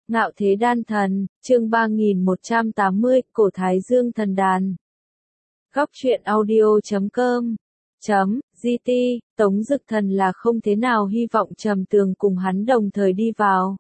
Ngạo Thế Đan Thần, chương 3180, Cổ Thái Dương Thần Đàn. Góc truyện audio.com .gt, Tống Dực Thần là không thế nào hy vọng Trầm Tường cùng hắn đồng thời đi vào.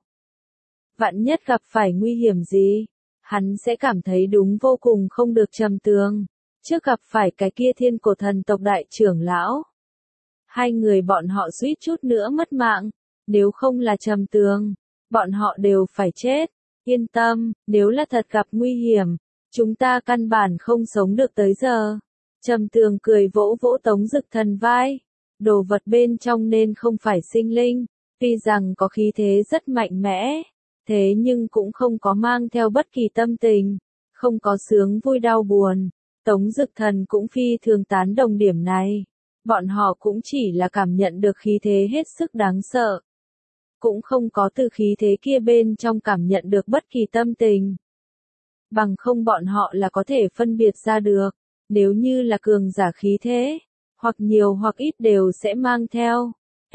Vạn nhất gặp phải nguy hiểm gì, hắn sẽ cảm thấy đúng vô cùng không được Trầm Tường. Trước gặp phải cái kia Thiên Cổ Thần tộc đại trưởng lão, hai người bọn họ suýt chút nữa mất mạng, nếu không là Trầm Tường, bọn họ đều phải chết. Yên tâm, nếu là thật gặp nguy hiểm, chúng ta căn bản không sống được tới giờ. Trầm Tường cười vỗ vỗ Tống Dực Thần vai. Đồ vật bên trong nên không phải sinh linh, tuy rằng có khí thế rất mạnh mẽ, thế nhưng cũng không có mang theo bất kỳ tâm tình, không có sướng vui đau buồn. Tống Dực Thần cũng phi thường tán đồng điểm này. Bọn họ cũng chỉ là cảm nhận được khí thế hết sức đáng sợ, cũng không có từ khí thế kia bên trong cảm nhận được bất kỳ tâm tình. Bằng không bọn họ là có thể phân biệt ra được, nếu như là cường giả khí thế, hoặc nhiều hoặc ít đều sẽ mang theo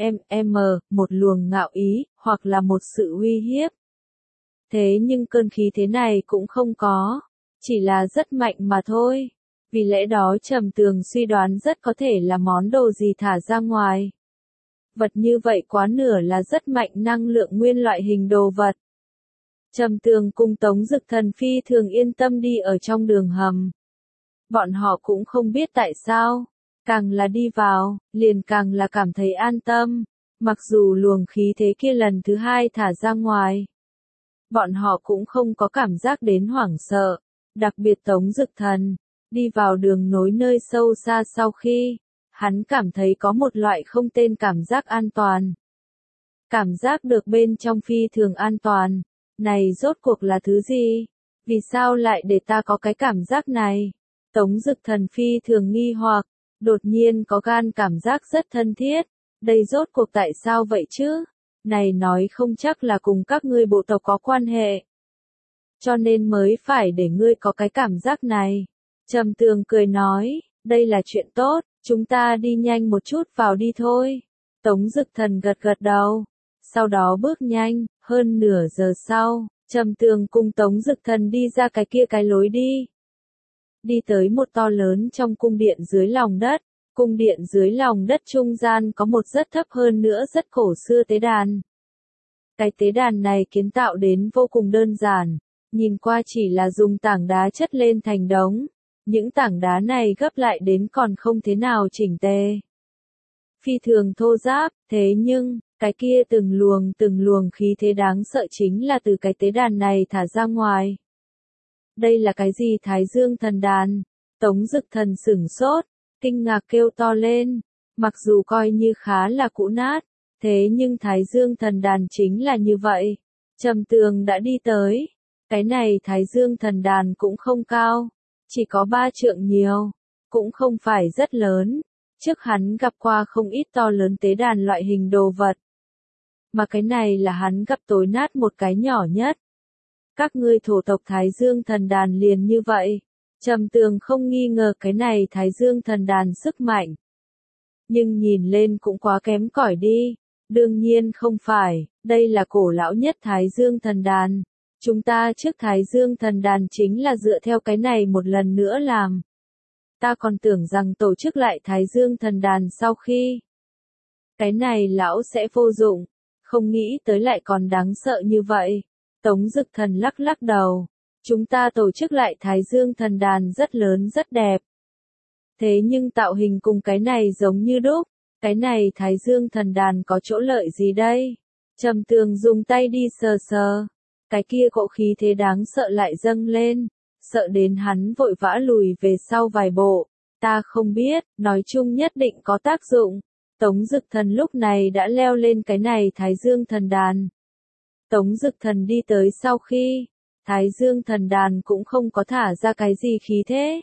một luồng ngạo ý, hoặc là một sự uy hiếp. Thế nhưng cơn khí thế này cũng không có, chỉ là rất mạnh mà thôi. Vì lẽ đó Trầm Tường suy đoán rất có thể là món đồ gì thả ra ngoài. Vật như vậy quá nửa là rất mạnh năng lượng nguyên loại hình đồ vật. Trầm Tường cùng Tống Dực Thần phi thường yên tâm đi ở trong đường hầm. Bọn họ cũng không biết tại sao, càng là đi vào, liền càng là cảm thấy an tâm, mặc dù luồng khí thế kia lần thứ hai thả ra ngoài. Bọn họ cũng không có cảm giác đến hoảng sợ, đặc biệt Tống Dực Thần, đi vào đường nối nơi sâu xa sau khi, hắn cảm thấy có một loại không tên cảm giác an toàn. Cảm giác được bên trong phi thường an toàn, này rốt cuộc là thứ gì? Vì sao lại để ta có cái cảm giác này? Tống Dực Thần phi thường nghi hoặc, đột nhiên có gan cảm giác rất thân thiết. Đây rốt cuộc tại sao vậy chứ? Này nói không chắc là cùng các ngươi bộ tộc có quan hệ. Cho nên mới phải để ngươi có cái cảm giác này. Trầm Tường cười nói, đây là chuyện tốt, chúng ta đi nhanh một chút vào đi thôi. Tống Dực Thần gật gật đầu, sau đó bước nhanh, hơn nửa giờ sau, Trầm Tường cùng Tống Dực Thần đi ra cái kia cái lối đi. Đi tới một to lớn trong cung điện dưới lòng đất, cung điện dưới lòng đất trung gian có một rất thấp hơn nữa rất cổ xưa tế đàn. Cái tế đàn này kiến tạo đến vô cùng đơn giản, nhìn qua chỉ là dùng tảng đá chất lên thành đống. Những tảng đá này gấp lại đến còn không thế nào chỉnh tề. Phi thường thô ráp, thế nhưng, cái kia từng luồng khí thế đáng sợ chính là từ cái tế đàn này thả ra ngoài. Đây là cái gì? Thái Dương Thần Đàn? Tống Dực Thần sửng sốt, kinh ngạc kêu to lên. Mặc dù coi như khá là cũ nát, thế nhưng Thái Dương Thần Đàn chính là như vậy. Trầm Tường đã đi tới. Cái này Thái Dương Thần Đàn cũng không cao, chỉ có 3 trượng nhiều, cũng không phải rất lớn. Trước hắn gặp qua không ít to lớn tế đàn loại hình đồ vật, mà cái này là hắn gặp tối nát một cái nhỏ nhất. Các ngươi thổ tộc Thái Dương Thần Đàn liền như vậy. Trầm Tường không nghi ngờ cái này Thái Dương Thần Đàn sức mạnh, nhưng nhìn lên cũng quá kém cỏi đi. Đương nhiên không phải, đây là cổ lão nhất Thái Dương Thần Đàn. Chúng ta trước Thái Dương Thần Đàn chính là dựa theo cái này một lần nữa làm. Ta còn tưởng rằng tổ chức lại Thái Dương Thần Đàn sau khi cái này lão sẽ vô dụng, không nghĩ tới lại còn đáng sợ như vậy. Tống Dực Thần lắc lắc đầu, chúng ta tổ chức lại Thái Dương Thần Đàn rất lớn rất đẹp. Thế nhưng tạo hình cùng cái này giống như đúc, cái này Thái Dương Thần Đàn có chỗ lợi gì đây? Trầm Tường dùng tay đi sờ sờ. Cái kia cỗ khí thế đáng sợ lại dâng lên, sợ đến hắn vội vã lùi về sau vài bộ. Ta không biết, nói chung nhất định có tác dụng. Tống Dực Thần lúc này đã leo lên cái này Thái Dương Thần Đàn. Tống Dực Thần đi tới sau khi, Thái Dương Thần Đàn cũng không có thả ra cái gì khí thế.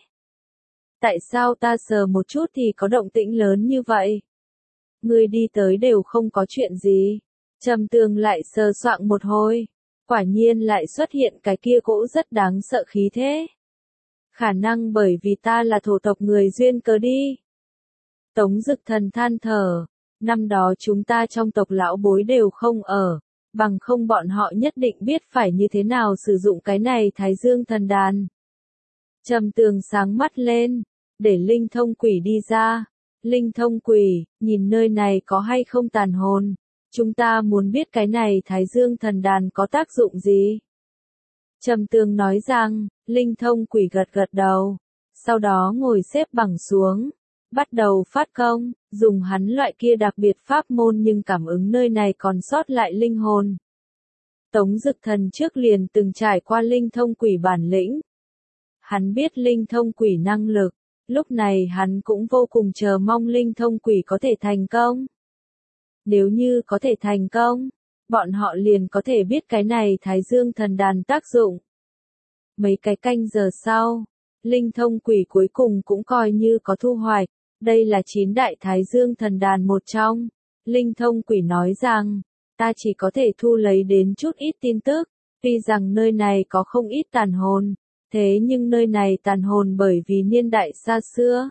Tại sao ta sờ một chút thì có động tĩnh lớn như vậy? Người đi tới đều không có chuyện gì. Trầm Tường lại sờ soạng một hồi. Quả nhiên lại xuất hiện cái kia cỗ rất đáng sợ khí thế. Khả năng bởi vì ta là thổ tộc người duyên cớ đi. Tống Dực Thần than thở, năm đó chúng ta trong tộc lão bối đều không ở, bằng không bọn họ nhất định biết phải như thế nào sử dụng cái này Thái Dương thần đàn. Trầm Tường sáng mắt lên, để linh thông quỷ đi ra. Linh thông quỷ, nhìn nơi này có hay không tàn hồn. Chúng ta muốn biết cái này Thái Dương thần đàn có tác dụng gì. Trầm Tường nói rằng, linh thông quỷ gật gật đầu. Sau đó ngồi xếp bằng xuống. Bắt đầu phát công, dùng hắn loại kia đặc biệt pháp môn nhưng cảm ứng nơi này còn sót lại linh hồn. Tống Dực Thần trước liền từng trải qua linh thông quỷ bản lĩnh. Hắn biết linh thông quỷ năng lực, lúc này hắn cũng vô cùng chờ mong linh thông quỷ có thể thành công. Nếu như có thể thành công, bọn họ liền có thể biết cái này Thái Dương thần đàn tác dụng. Mấy cái canh giờ sau, linh thông quỷ cuối cùng cũng coi như có thu hoạch. Đây là 9 đại Thái Dương thần đàn một trong. Linh thông quỷ nói rằng, ta chỉ có thể thu lấy đến chút ít tin tức, tuy rằng nơi này có không ít tàn hồn, thế nhưng nơi này tàn hồn bởi vì niên đại xa xưa.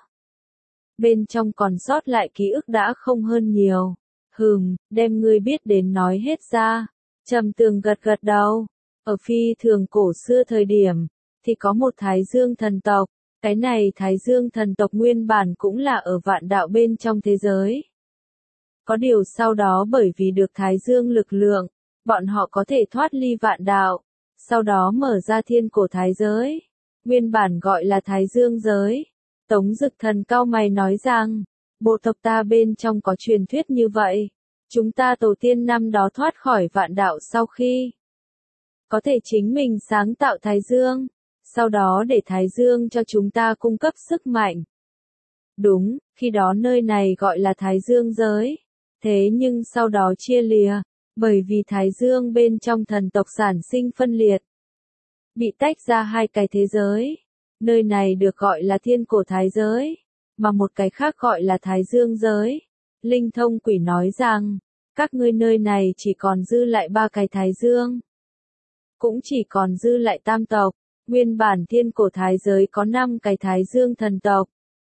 Bên trong còn sót lại ký ức đã không hơn nhiều. Đem ngươi biết đến nói hết ra. Trầm Tường gật gật đầu. Ở phi thường cổ xưa thời điểm, thì có một Thái Dương thần tộc. Cái này Thái Dương thần tộc nguyên bản cũng là ở vạn đạo bên trong thế giới. Có điều sau đó bởi vì được Thái Dương lực lượng, bọn họ có thể thoát ly vạn đạo, sau đó mở ra thiên cổ thái giới. Nguyên bản gọi là Thái Dương giới. Tống Dực Thần cau mày nói rằng, bộ tộc ta bên trong có truyền thuyết như vậy. Chúng ta tổ tiên năm đó thoát khỏi vạn đạo sau khi có thể chính mình sáng tạo Thái Dương. Sau đó để Thái Dương cho chúng ta cung cấp sức mạnh. Đúng, khi đó nơi này gọi là Thái Dương giới. Thế nhưng sau đó chia lìa, bởi vì Thái Dương bên trong thần tộc sản sinh phân liệt. Bị tách ra hai cái thế giới. Nơi này được gọi là thiên cổ thái giới, mà một cái khác gọi là Thái Dương giới. Linh thông quỷ nói rằng, các ngươi nơi này chỉ còn dư lại 3 cái Thái Dương. Cũng chỉ còn dư lại tam tộc. Nguyên bản thiên cổ thái giới có 5 cái Thái Dương thần tộc.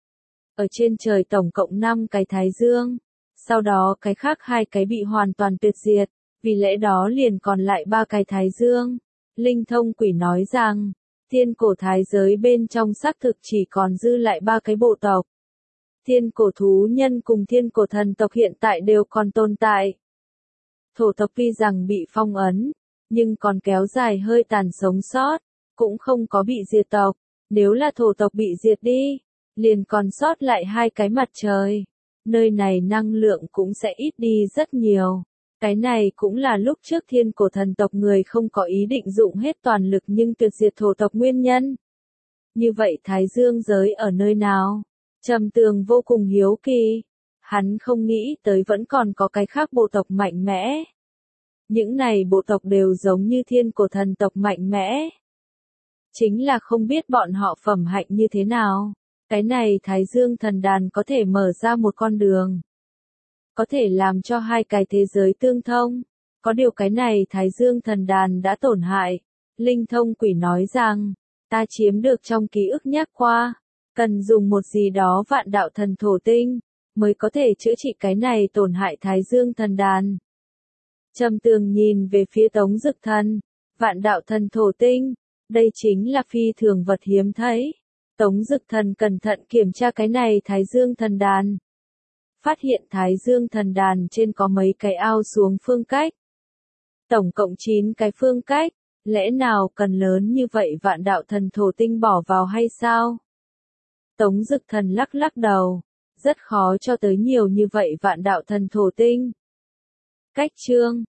Ở trên trời tổng cộng 5 cái Thái Dương. Sau đó cái khác 2 cái bị hoàn toàn tuyệt diệt. Vì lẽ đó liền còn lại 3 cái Thái Dương. Linh thông quỷ nói rằng, thiên cổ thái giới bên trong xác thực chỉ còn dư lại 3 cái bộ tộc. Thiên cổ thú nhân cùng thiên cổ thần tộc hiện tại đều còn tồn tại. Thổ tộc tuy rằng bị phong ấn, nhưng còn kéo dài hơi tàn sống sót. Cũng không có bị diệt tộc. Nếu là thổ tộc bị diệt đi, liền còn sót lại 2 cái mặt trời. Nơi này năng lượng cũng sẽ ít đi rất nhiều. Cái này cũng là lúc trước thiên cổ thần tộc người không có ý định dụng hết toàn lực nhưng tuyệt diệt thổ tộc nguyên nhân. Như vậy Thái Dương giới ở nơi nào? Trầm Tường vô cùng hiếu kỳ. Hắn không nghĩ tới vẫn còn có cái khác bộ tộc mạnh mẽ. Những này bộ tộc đều giống như thiên cổ thần tộc mạnh mẽ. Chính là không biết bọn họ phẩm hạnh như thế nào. Cái này Thái Dương thần đàn có thể mở ra một con đường. Có thể làm cho 2 cái thế giới tương thông. Có điều cái này Thái Dương thần đàn đã tổn hại. Linh thông quỷ nói rằng, ta chiếm được trong ký ức nhắc qua. Cần dùng một gì đó vạn đạo thần thổ tinh, mới có thể chữa trị cái này tổn hại Thái Dương thần đàn. Trầm Tường nhìn về phía Tống Dực Thần. Vạn đạo thần thổ tinh. Đây chính là phi thường vật hiếm thấy. Tống Dực Thần cẩn thận kiểm tra cái này Thái Dương thần đàn. Phát hiện Thái Dương thần đàn trên có mấy cái ao xuống phương cách. Tổng cộng 9 cái phương cách. Lẽ nào cần lớn như vậy vạn đạo thần thổ tinh bỏ vào hay sao? Tống Dực Thần lắc lắc đầu. Rất khó cho tới nhiều như vậy vạn đạo thần thổ tinh. Cách chương